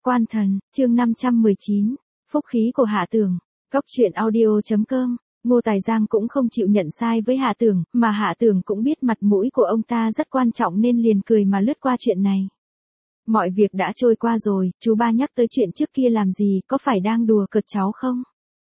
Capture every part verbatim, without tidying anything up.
Quan Thần, chương năm trăm mười chín, phúc khí của Hạ Tường. Cóc truyện audio chấm com. Ngô Tài Giang cũng không chịu nhận sai với Hạ Tường, mà Hạ Tường cũng biết mặt mũi của ông ta rất quan trọng nên liền cười mà lướt qua chuyện này. Mọi việc đã trôi qua rồi, chú ba nhắc tới chuyện trước kia làm gì, có phải đang đùa cợt cháu không?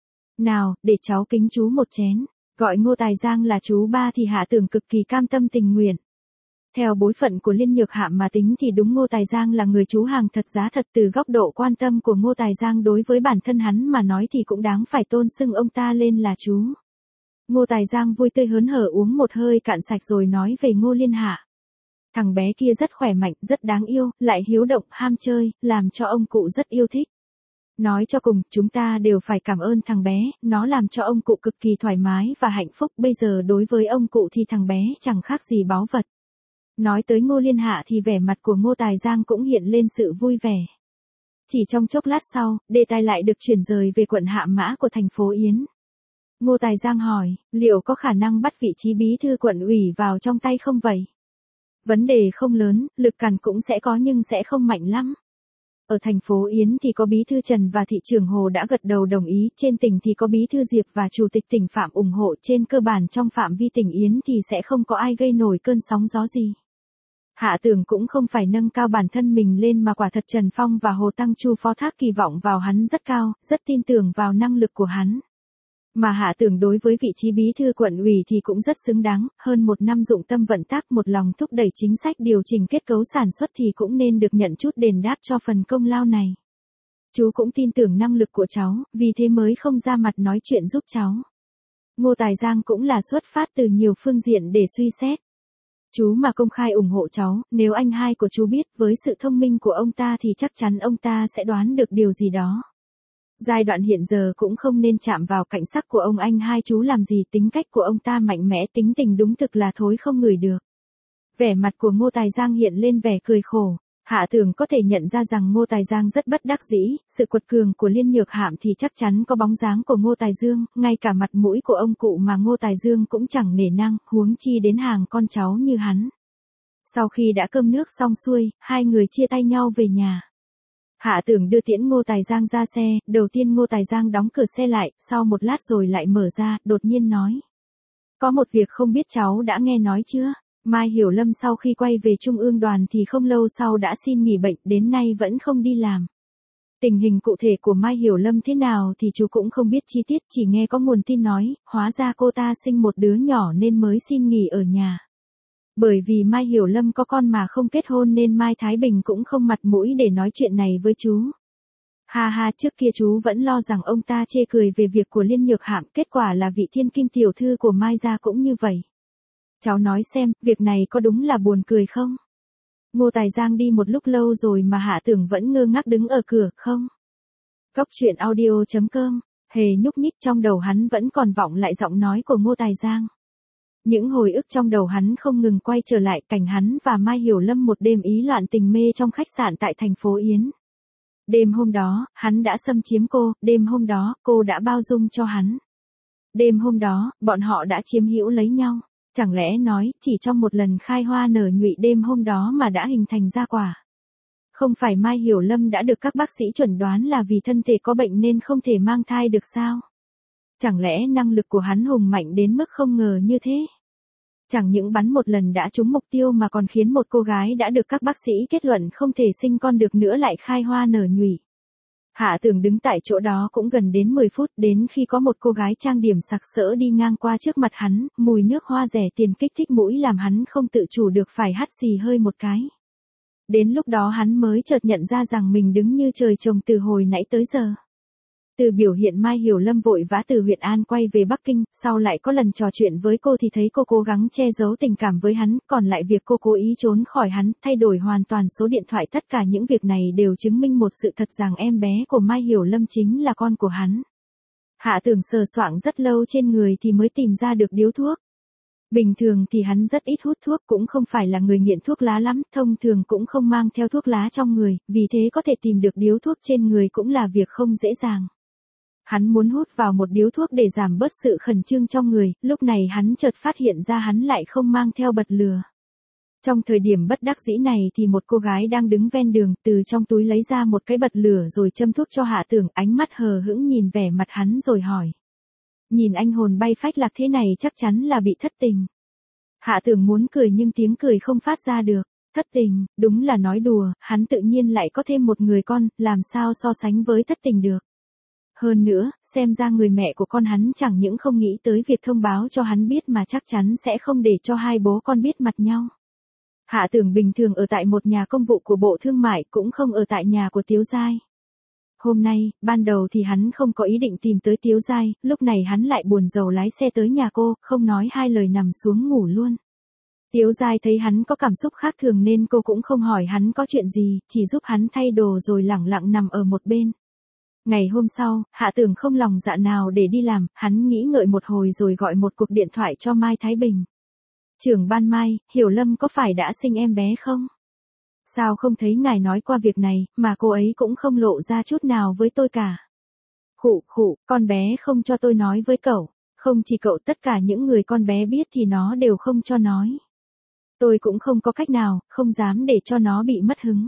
Nào, để cháu kính chú một chén. Gọi Ngô Tài Giang là chú ba thì Hạ Tường cực kỳ cam tâm tình nguyện. Theo bối phận của Liên Nhược Hạm mà tính thì đúng Ngô Tài Giang là người chú hàng thật giá thật, từ góc độ quan tâm của Ngô Tài Giang đối với bản thân hắn mà nói thì cũng đáng phải tôn xưng ông ta lên là chú. Ngô Tài Giang vui tươi hớn hở uống một hơi cạn sạch rồi nói về Ngô Liên Hạ. Thằng bé kia rất khỏe mạnh, rất đáng yêu, lại hiếu động, ham chơi, làm cho ông cụ rất yêu thích. Nói cho cùng, chúng ta đều phải cảm ơn thằng bé, nó làm cho ông cụ cực kỳ thoải mái và hạnh phúc, bây giờ đối với ông cụ thì thằng bé chẳng khác gì báu vật. Nói tới Ngô Liên Hạ thì vẻ mặt của Ngô Tài Giang cũng hiện lên sự vui vẻ. Chỉ trong chốc lát sau, đề tài lại được chuyển rời về quận Hạ Mã của thành phố Yến. Ngô Tài Giang hỏi, liệu có khả năng bắt vị trí bí thư quận ủy vào trong tay không vậy? Vấn đề không lớn, lực càn cũng sẽ có nhưng sẽ không mạnh lắm. Ở thành phố Yến thì có bí thư Trần và thị trưởng Hồ đã gật đầu đồng ý, trên tỉnh thì có bí thư Diệp và chủ tịch tỉnh Phạm ủng hộ, trên cơ bản trong phạm vi tỉnh Yến thì sẽ không có ai gây nổi cơn sóng gió gì. Hạ Tường cũng không phải nâng cao bản thân mình lên mà quả thật Trần Phong và Hồ Tăng Chu phó thác kỳ vọng vào hắn rất cao, rất tin tưởng vào năng lực của hắn. Mà Hạ Tường đối với vị trí bí thư quận ủy thì cũng rất xứng đáng, hơn một năm dụng tâm vận tác một lòng thúc đẩy chính sách điều chỉnh kết cấu sản xuất thì cũng nên được nhận chút đền đáp cho phần công lao này. Chú cũng tin tưởng năng lực của cháu, vì thế mới không ra mặt nói chuyện giúp cháu. Ngô Tài Giang cũng là xuất phát từ nhiều phương diện để suy xét. Chú mà công khai ủng hộ cháu, nếu anh hai của chú biết với sự thông minh của ông ta thì chắc chắn ông ta sẽ đoán được điều gì đó. Giai đoạn hiện giờ cũng không nên chạm vào cảnh sắc của ông anh hai chú làm gì, tính cách của ông ta mạnh mẽ, tính tình đúng thực là thối không ngửi được. Vẻ mặt của Ngô Tài Giang hiện lên vẻ cười khổ. Hạ Tường có thể nhận ra rằng Ngô Tài Giang rất bất đắc dĩ, sự quật cường của Liên Nhược Hạm thì chắc chắn có bóng dáng của Ngô Tài Dương, ngay cả mặt mũi của ông cụ mà Ngô Tài Dương cũng chẳng nể nang, huống chi đến hàng con cháu như hắn. Sau khi đã cơm nước xong xuôi, hai người chia tay nhau về nhà. Hạ Tường đưa tiễn Ngô Tài Giang ra xe, đầu tiên Ngô Tài Giang đóng cửa xe lại, sau một lát rồi lại mở ra, đột nhiên nói. Có một việc không biết cháu đã nghe nói chưa? Mai Hiểu Lâm sau khi quay về Trung ương đoàn thì không lâu sau đã xin nghỉ bệnh, đến nay vẫn không đi làm. Tình hình cụ thể của Mai Hiểu Lâm thế nào thì chú cũng không biết chi tiết, chỉ nghe có nguồn tin nói, hóa ra cô ta sinh một đứa nhỏ nên mới xin nghỉ ở nhà. Bởi vì Mai Hiểu Lâm có con mà không kết hôn nên Mai Thái Bình cũng không mặt mũi để nói chuyện này với chú. Ha ha, trước kia chú vẫn lo rằng ông ta chê cười về việc của Liên Nhược Hạm, kết quả là vị thiên kim tiểu thư của Mai gia cũng như vậy. Cháu nói xem, việc này có đúng là buồn cười không? Ngô Tài Giang đi một lúc lâu rồi mà Hạ Tường vẫn ngơ ngác đứng ở cửa, không? Cóc truyện audio chấm com, hề nhúc nhích trong đầu hắn vẫn còn vọng lại giọng nói của Ngô Tài Giang. Những hồi ức trong đầu hắn không ngừng quay trở lại, cảnh hắn và Mai Hiểu Lâm một đêm ý loạn tình mê trong khách sạn tại thành phố Yến. Đêm hôm đó, hắn đã xâm chiếm cô, đêm hôm đó, cô đã bao dung cho hắn. Đêm hôm đó, bọn họ đã chiếm hữu lấy nhau. Chẳng lẽ nói, chỉ trong một lần khai hoa nở nhụy đêm hôm đó mà đã hình thành ra quả. Không phải Mai Hiểu Lâm đã được các bác sĩ chuẩn đoán là vì thân thể có bệnh nên không thể mang thai được sao? Chẳng lẽ năng lực của hắn hùng mạnh đến mức không ngờ như thế? Chẳng những bắn một lần đã trúng mục tiêu mà còn khiến một cô gái đã được các bác sĩ kết luận không thể sinh con được nữa lại khai hoa nở nhụy. Hạ Tường đứng tại chỗ đó cũng gần đến mười phút, đến khi có một cô gái trang điểm sặc sỡ đi ngang qua trước mặt hắn, mùi nước hoa rẻ tiền kích thích mũi làm hắn không tự chủ được phải hắt xì hơi một cái. Đến lúc đó hắn mới chợt nhận ra rằng mình đứng như trời trồng từ hồi nãy tới giờ. Từ biểu hiện Mai Hiểu Lâm vội vã từ huyện An quay về Bắc Kinh, sau lại có lần trò chuyện với cô thì thấy cô cố gắng che giấu tình cảm với hắn, còn lại việc cô cố ý trốn khỏi hắn, thay đổi hoàn toàn số điện thoại, tất cả những việc này đều chứng minh một sự thật rằng em bé của Mai Hiểu Lâm chính là con của hắn. Hạ Tường sờ soạng rất lâu trên người thì mới tìm ra được điếu thuốc. Bình thường thì hắn rất ít hút thuốc, cũng không phải là người nghiện thuốc lá lắm, thông thường cũng không mang theo thuốc lá trong người, vì thế có thể tìm được điếu thuốc trên người cũng là việc không dễ dàng. Hắn muốn hút vào một điếu thuốc để giảm bớt sự khẩn trương trong người, lúc này hắn chợt phát hiện ra hắn lại không mang theo bật lửa. Trong thời điểm bất đắc dĩ này thì một cô gái đang đứng ven đường từ trong túi lấy ra một cái bật lửa rồi châm thuốc cho Hạ Tưởng, ánh mắt hờ hững nhìn vẻ mặt hắn rồi hỏi. Nhìn anh hồn bay phách lạc thế này chắc chắn là bị thất tình. Hạ Tưởng muốn cười nhưng tiếng cười không phát ra được. Thất tình, đúng là nói đùa, hắn tự nhiên lại có thêm một người con, làm sao so sánh với thất tình được. Hơn nữa, xem ra người mẹ của con hắn chẳng những không nghĩ tới việc thông báo cho hắn biết mà chắc chắn sẽ không để cho hai bố con biết mặt nhau. Hạ Tưởng bình thường ở tại một nhà công vụ của Bộ Thương mại, cũng không ở tại nhà của Tiếu Giai. Hôm nay, ban đầu thì hắn không có ý định tìm tới Tiếu Giai, lúc này hắn lại buồn rầu lái xe tới nhà cô, không nói hai lời nằm xuống ngủ luôn. Tiếu Giai thấy hắn có cảm xúc khác thường nên cô cũng không hỏi hắn có chuyện gì, chỉ giúp hắn thay đồ rồi lẳng lặng nằm ở một bên. Ngày hôm sau, Hạ Tưởng không lòng dạ nào để đi làm, hắn nghĩ ngợi một hồi rồi gọi một cuộc điện thoại cho Mai Thái Bình. Trưởng ban Mai, Hiểu Lâm có phải đã sinh em bé không? Sao không thấy ngài nói qua việc này, mà cô ấy cũng không lộ ra chút nào với tôi cả. Khụ khụ, con bé không cho tôi nói với cậu, không chỉ cậu, tất cả những người con bé biết thì nó đều không cho nói. Tôi cũng không có cách nào, không dám để cho nó bị mất hứng.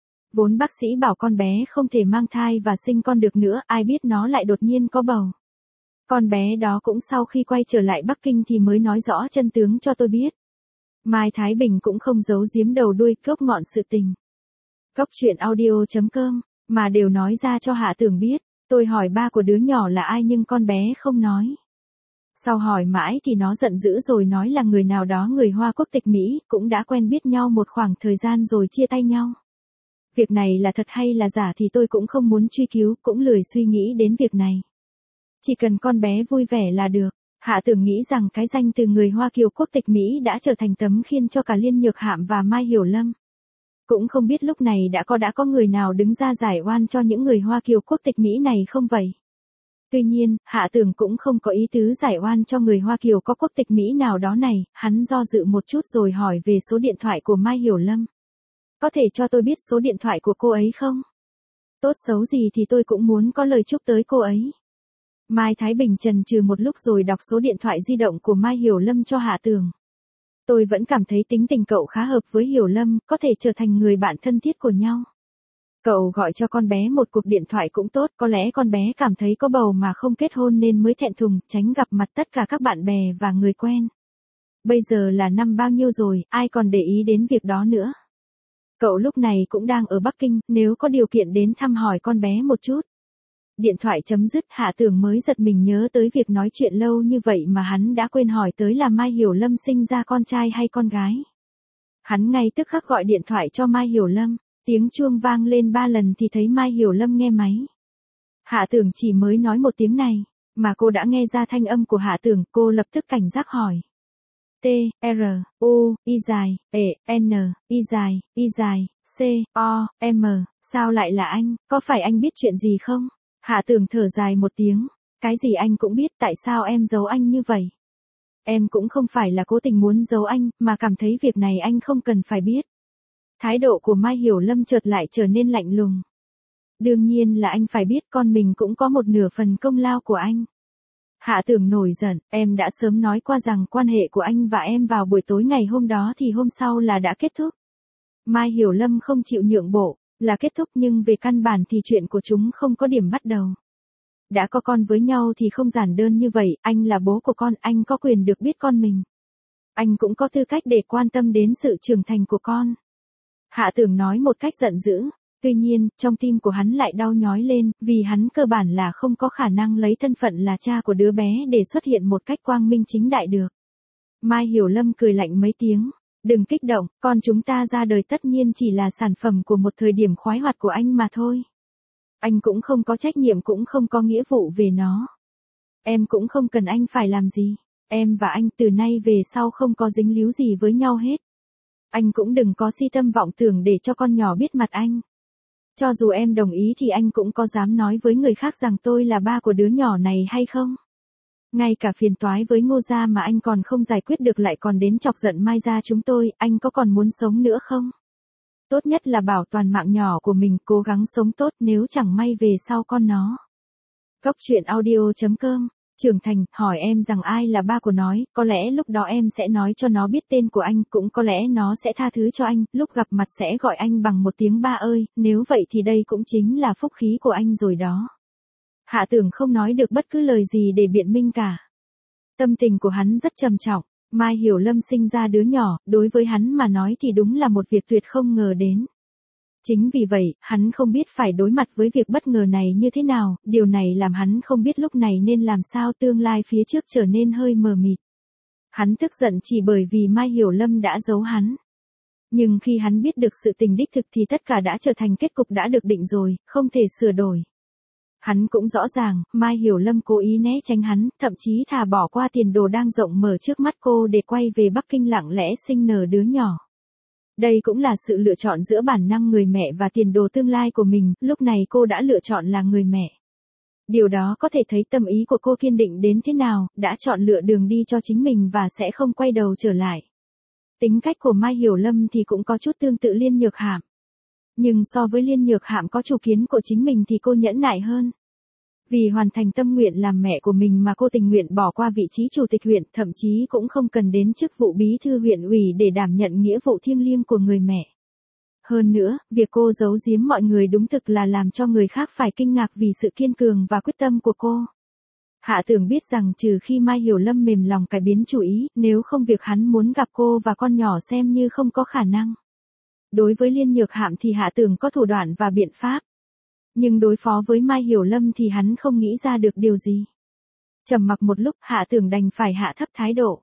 Vốn bác sĩ bảo con bé không thể mang thai và sinh con được nữa, ai biết nó lại đột nhiên có bầu. Con bé đó cũng sau khi quay trở lại Bắc Kinh thì mới nói rõ chân tướng cho tôi biết. Mai Thái Bình cũng không giấu giếm đầu đuôi cốc ngọn sự tình. Cốc truyện audio chấm com, mà đều nói ra cho Hạ Tưởng biết. Tôi hỏi ba của đứa nhỏ là ai nhưng con bé không nói. Sau hỏi mãi thì nó giận dữ rồi nói là người nào đó người Hoa quốc tịch Mỹ, cũng đã quen biết nhau một khoảng thời gian rồi chia tay nhau. Việc này là thật hay là giả thì tôi cũng không muốn truy cứu, cũng lười suy nghĩ đến việc này. Chỉ cần con bé vui vẻ là được. Hạ Tưởng nghĩ rằng cái danh từ người Hoa kiều quốc tịch Mỹ đã trở thành tấm khiên cho cả Liên Nhược Hạm và Mai Hiểu Lâm. Cũng không biết lúc này đã có đã có người nào đứng ra giải oan cho những người Hoa kiều quốc tịch Mỹ này không vậy? Tuy nhiên, Hạ Tưởng cũng không có ý tứ giải oan cho người Hoa kiều có quốc tịch Mỹ nào đó này, hắn do dự một chút rồi hỏi về số điện thoại của Mai Hiểu Lâm. Có thể cho tôi biết số điện thoại của cô ấy không? Tốt xấu gì thì tôi cũng muốn có lời chúc tới cô ấy. Mai Thái Bình chần chừ một lúc rồi đọc số điện thoại di động của Mai Hiểu Lâm cho Hạ Tưởng. Tôi vẫn cảm thấy tính tình cậu khá hợp với Hiểu Lâm, có thể trở thành người bạn thân thiết của nhau. Cậu gọi cho con bé một cuộc điện thoại cũng tốt, có lẽ con bé cảm thấy có bầu mà không kết hôn nên mới thẹn thùng, tránh gặp mặt tất cả các bạn bè và người quen. Bây giờ là năm bao nhiêu rồi, ai còn để ý đến việc đó nữa. Cậu lúc này cũng đang ở Bắc Kinh, nếu có điều kiện đến thăm hỏi con bé một chút. Điện thoại chấm dứt, Hạ Tưởng mới giật mình nhớ tới việc nói chuyện lâu như vậy mà hắn đã quên hỏi tới là Mai Hiểu Lâm sinh ra con trai hay con gái. Hắn ngay tức khắc gọi điện thoại cho Mai Hiểu Lâm, tiếng chuông vang lên ba lần thì thấy Mai Hiểu Lâm nghe máy. Hạ Tưởng chỉ mới nói một tiếng này, mà cô đã nghe ra thanh âm của Hạ Tưởng, cô lập tức cảnh giác hỏi. T, R, U, I dài, E, N, I dài, I dài, C, O, M, sao lại là anh, có phải anh biết chuyện gì không? Hạ Tưởng thở dài một tiếng, cái gì anh cũng biết, tại sao em giấu anh như vậy? Em cũng không phải là cố tình muốn giấu anh, mà cảm thấy việc này anh không cần phải biết. Thái độ của Mai Hiểu Lâm chợt lại trở nên lạnh lùng. Đương nhiên là anh phải biết, con mình cũng có một nửa phần công lao của anh. Hạ Tưởng nổi giận, em đã sớm nói qua rằng quan hệ của anh và em vào buổi tối ngày hôm đó thì hôm sau là đã kết thúc. Mai Hiểu Lâm không chịu nhượng bộ, là kết thúc nhưng về căn bản thì chuyện của chúng không có điểm bắt đầu. Đã có con với nhau thì không giản đơn như vậy, anh là bố của con, anh có quyền được biết con mình. Anh cũng có tư cách để quan tâm đến sự trưởng thành của con. Hạ Tưởng nói một cách giận dữ, tuy nhiên, trong tim của hắn lại đau nhói lên, vì hắn cơ bản là không có khả năng lấy thân phận là cha của đứa bé để xuất hiện một cách quang minh chính đại được. Mai Hiểu Lâm cười lạnh mấy tiếng, đừng kích động, con chúng ta ra đời tất nhiên chỉ là sản phẩm của một thời điểm khoái hoạt của anh mà thôi. Anh cũng không có trách nhiệm cũng không có nghĩa vụ về nó. Em cũng không cần anh phải làm gì, em và anh từ nay về sau không có dính líu gì với nhau hết. Anh cũng đừng có si tâm vọng tưởng để cho con nhỏ biết mặt anh. Cho dù em đồng ý thì anh cũng có dám nói với người khác rằng tôi là ba của đứa nhỏ này hay không? Ngay cả phiền toái với Ngô gia mà anh còn không giải quyết được lại còn đến chọc giận Mai gia chúng tôi, anh có còn muốn sống nữa không? Tốt nhất là bảo toàn mạng nhỏ của mình, cố gắng sống tốt nếu chẳng may về sau con nó. Cốc truyện audio chấm com trưởng thành, hỏi em rằng ai là ba của nó, có lẽ lúc đó em sẽ nói cho nó biết tên của anh, cũng có lẽ nó sẽ tha thứ cho anh, lúc gặp mặt sẽ gọi anh bằng một tiếng ba ơi, nếu vậy thì đây cũng chính là phúc khí của anh rồi đó. Hạ Tưởng không nói được bất cứ lời gì để biện minh cả. Tâm tình của hắn rất trầm trọng, Mai Hiểu Lâm sinh ra đứa nhỏ, đối với hắn mà nói thì đúng là một việc tuyệt không ngờ đến. Chính vì vậy, hắn không biết phải đối mặt với việc bất ngờ này như thế nào, điều này làm hắn không biết lúc này nên làm sao, tương lai phía trước trở nên hơi mờ mịt. Hắn tức giận chỉ bởi vì Mai Hiểu Lâm đã giấu hắn. Nhưng khi hắn biết được sự tình đích thực thì tất cả đã trở thành kết cục đã được định rồi, không thể sửa đổi. Hắn cũng rõ ràng, Mai Hiểu Lâm cố ý né tránh hắn, thậm chí thà bỏ qua tiền đồ đang rộng mở trước mắt cô để quay về Bắc Kinh lặng lẽ sinh nở đứa nhỏ. Đây cũng là sự lựa chọn giữa bản năng người mẹ và tiền đồ tương lai của mình, lúc này cô đã lựa chọn là người mẹ. Điều đó có thể thấy tâm ý của cô kiên định đến thế nào, đã chọn lựa đường đi cho chính mình và sẽ không quay đầu trở lại. Tính cách của Mai Hiểu Lâm thì cũng có chút tương tự Liên Nhược Hạm. Nhưng so với Liên Nhược Hạm có chủ kiến của chính mình thì cô nhẫn nại hơn. Vì hoàn thành tâm nguyện làm mẹ của mình mà cô tình nguyện bỏ qua vị trí chủ tịch huyện, thậm chí cũng không cần đến chức vụ bí thư huyện ủy để đảm nhận nghĩa vụ thiêng liêng của người mẹ. Hơn nữa, việc cô giấu giếm mọi người đúng thực là làm cho người khác phải kinh ngạc vì sự kiên cường và quyết tâm của cô. Hạ Tưởng biết rằng trừ khi Mai Hiểu Lâm mềm lòng cải biến chủ ý, nếu không việc hắn muốn gặp cô và con nhỏ xem như không có khả năng. Đối với Liên Nhược Hạm thì Hạ Tưởng có thủ đoạn và biện pháp. Nhưng đối phó với Mai Hiểu Lâm thì hắn không nghĩ ra được điều gì. Trầm mặc một lúc, Hạ Tưởng đành phải hạ thấp thái độ.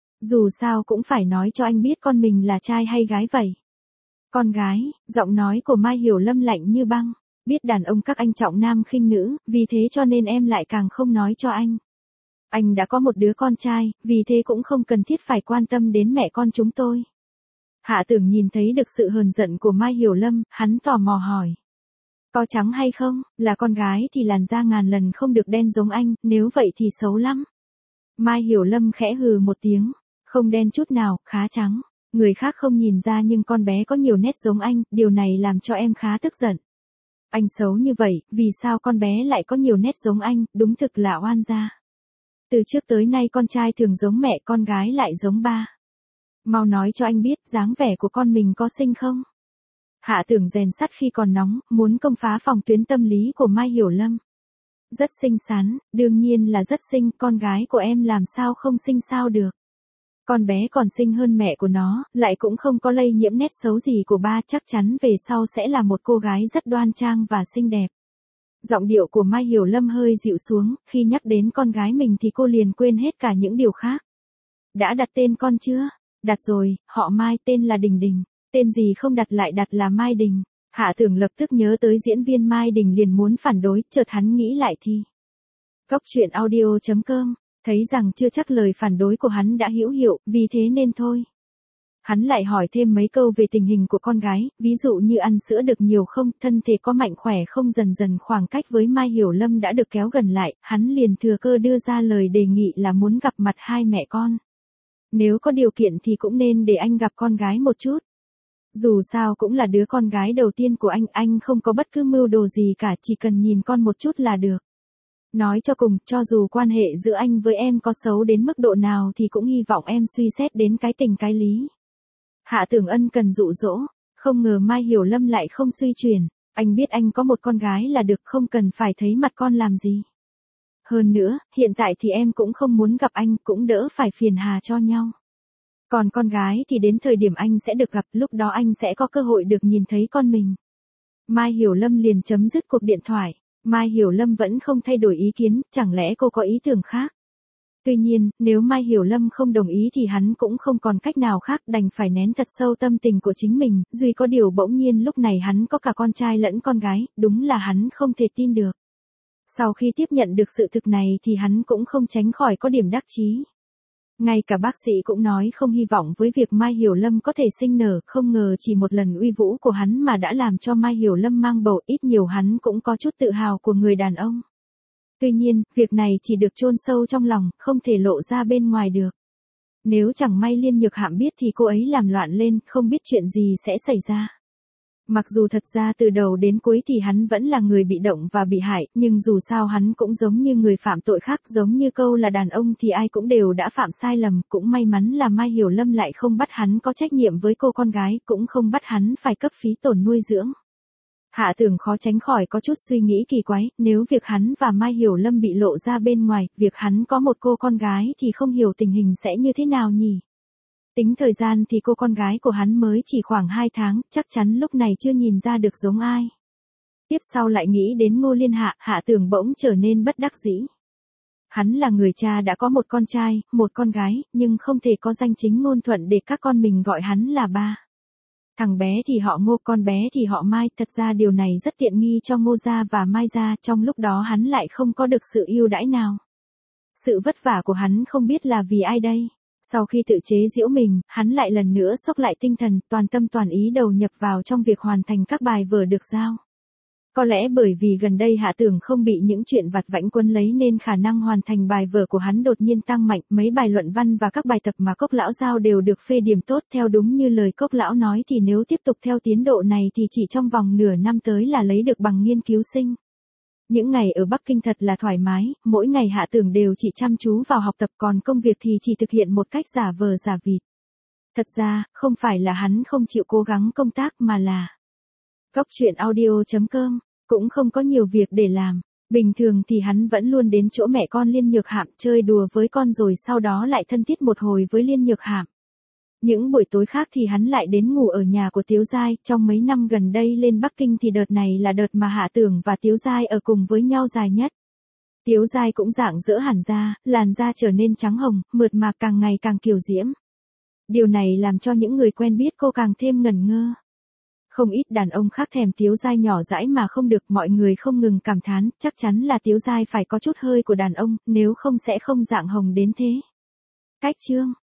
Dù sao cũng phải nói cho anh biết con mình là trai hay gái vậy. Con gái, giọng nói của Mai Hiểu Lâm lạnh như băng. Biết đàn ông các anh trọng nam khinh nữ, vì thế cho nên em lại càng không nói cho anh. Anh đã có một đứa con trai, vì thế cũng không cần thiết phải quan tâm đến mẹ con chúng tôi. Hạ Tưởng nhìn thấy được sự hờn giận của Mai Hiểu Lâm, hắn tò mò hỏi. Có trắng hay không, là con gái thì làn da ngàn lần không được đen giống anh, nếu vậy thì xấu lắm. Mai Hiểu Lâm khẽ hừ một tiếng, không đen chút nào, khá trắng. Người khác không nhìn ra nhưng con bé có nhiều nét giống anh, điều này làm cho em khá tức giận. Anh xấu như vậy, vì sao con bé lại có nhiều nét giống anh, đúng thực là oan gia. Từ trước tới nay con trai thường giống mẹ, con gái lại giống ba. Mau nói cho anh biết dáng vẻ của con mình có xinh không? Hạ Tưởng rèn sắt khi còn nóng, muốn công phá phòng tuyến tâm lý của Mai Hiểu Lâm. Rất xinh xắn, đương nhiên là rất xinh, con gái của em làm sao không xinh sao được. Con bé còn xinh hơn mẹ của nó, lại cũng không có lây nhiễm nét xấu gì của ba, chắc chắn về sau sẽ là một cô gái rất đoan trang và xinh đẹp. Giọng điệu của Mai Hiểu Lâm hơi dịu xuống, khi nhắc đến con gái mình thì cô liền quên hết cả những điều khác. Đã đặt tên con chưa? Đặt rồi, họ Mai, tên là Đình Đình. Tên gì không đặt lại đặt là Mai Đình. Hạ Tưởng lập tức nhớ tới diễn viên Mai Đình liền muốn phản đối, chợt hắn nghĩ lại thì. Cốc truyện audio chấm com, thấy rằng chưa chắc lời phản đối của hắn đã hữu hiệu, vì thế nên thôi. Hắn lại hỏi thêm mấy câu về tình hình của con gái, ví dụ như ăn sữa được nhiều không, thân thể có mạnh khỏe không. Dần dần khoảng cách với Mai Hiểu Lâm đã được kéo gần lại, hắn liền thừa cơ đưa ra lời đề nghị là muốn gặp mặt hai mẹ con. Nếu có điều kiện thì cũng nên để anh gặp con gái một chút. Dù sao cũng là đứa con gái đầu tiên của anh, anh không có bất cứ mưu đồ gì cả, chỉ cần nhìn con một chút là được. Nói cho cùng, cho dù quan hệ giữa anh với em có xấu đến mức độ nào thì cũng hy vọng em suy xét đến cái tình cái lý. Hạ Tưởng ân cần dụ dỗ, không ngờ Mai Hiểu Lâm lại không suy chuyển, anh biết anh có một con gái là được, không cần phải thấy mặt con làm gì. Hơn nữa, hiện tại thì em cũng không muốn gặp anh, cũng đỡ phải phiền hà cho nhau. Còn con gái thì đến thời điểm anh sẽ được gặp, lúc đó anh sẽ có cơ hội được nhìn thấy con mình. Mai Hiểu Lâm liền chấm dứt cuộc điện thoại. Mai Hiểu Lâm vẫn không thay đổi ý kiến, chẳng lẽ cô có ý tưởng khác? Tuy nhiên, nếu Mai Hiểu Lâm không đồng ý thì hắn cũng không còn cách nào khác, đành phải nén thật sâu tâm tình của chính mình, duy có điều bỗng nhiên lúc này hắn có cả con trai lẫn con gái, đúng là hắn không thể tin được. Sau khi tiếp nhận được sự thực này thì hắn cũng không tránh khỏi có điểm đắc chí. Ngay cả bác sĩ cũng nói không hy vọng với việc Mai Hiểu Lâm có thể sinh nở, không ngờ chỉ một lần uy vũ của hắn mà đã làm cho Mai Hiểu Lâm mang bầu, ít nhiều hắn cũng có chút tự hào của người đàn ông. Tuy nhiên, việc này chỉ được chôn sâu trong lòng, không thể lộ ra bên ngoài được. Nếu chẳng may Liên Nhược Hạm biết thì cô ấy làm loạn lên, không biết chuyện gì sẽ xảy ra. Mặc dù thật ra từ đầu đến cuối thì hắn vẫn là người bị động và bị hại, nhưng dù sao hắn cũng giống như người phạm tội khác, giống như câu là đàn ông thì ai cũng đều đã phạm sai lầm, cũng may mắn là Mai Hiểu Lâm lại không bắt hắn có trách nhiệm với cô con gái, cũng không bắt hắn phải cấp phí tổn nuôi dưỡng. Hạ Tưởng khó tránh khỏi có chút suy nghĩ kỳ quái, nếu việc hắn và Mai Hiểu Lâm bị lộ ra bên ngoài, việc hắn có một cô con gái thì không hiểu tình hình sẽ như thế nào nhỉ? Tính thời gian thì cô con gái của hắn mới chỉ khoảng hai tháng, chắc chắn lúc này chưa nhìn ra được giống ai. Tiếp sau lại nghĩ đến Ngô Liên Hạ, Hạ Tưởng bỗng trở nên bất đắc dĩ. Hắn là người cha đã có một con trai, một con gái, nhưng không thể có danh chính ngôn thuận để các con mình gọi hắn là ba. Thằng bé thì họ Ngô, con bé thì họ Mai, thật ra điều này rất tiện nghi cho Ngô gia và Mai gia, trong lúc đó hắn lại không có được sự ưu đãi nào. Sự vất vả của hắn không biết là vì ai đây. Sau khi tự chế giễu mình, hắn lại lần nữa xốc lại tinh thần, toàn tâm toàn ý đầu nhập vào trong việc hoàn thành các bài vở được giao. Có lẽ bởi vì gần đây Hạ Tưởng không bị những chuyện vặt vãnh quấn lấy nên khả năng hoàn thành bài vở của hắn đột nhiên tăng mạnh, mấy bài luận văn và các bài tập mà Cốc lão giao đều được phê điểm tốt, theo đúng như lời Cốc lão nói thì nếu tiếp tục theo tiến độ này thì chỉ trong vòng nửa năm tới là lấy được bằng nghiên cứu sinh. Những ngày ở Bắc Kinh thật là thoải mái, mỗi ngày Hạ Tưởng đều chỉ chăm chú vào học tập, còn công việc thì chỉ thực hiện một cách giả vờ giả vịt. Thật ra, không phải là hắn không chịu cố gắng công tác mà là Cốc truyện audio chấm com cũng không có nhiều việc để làm. Bình thường thì hắn vẫn luôn đến chỗ mẹ con Liên Nhược Hạm chơi đùa với con rồi sau đó lại thân thiết một hồi với Liên Nhược Hạm. Những buổi tối khác thì hắn lại đến ngủ ở nhà của Tiếu Giai, trong mấy năm gần đây lên Bắc Kinh thì đợt này là đợt mà Hạ Tưởng và Tiếu Giai ở cùng với nhau dài nhất. Tiếu Giai cũng rạng rỡ hẳn ra, làn da trở nên trắng hồng, mượt mà càng ngày càng kiều diễm. Điều này làm cho những người quen biết cô càng thêm ngẩn ngơ. Không ít đàn ông khác thèm Tiếu Giai nhỏ dãi mà không được, mọi người không ngừng cảm thán, chắc chắn là Tiếu Giai phải có chút hơi của đàn ông, nếu không sẽ không rạng hồng đến thế. Cách chương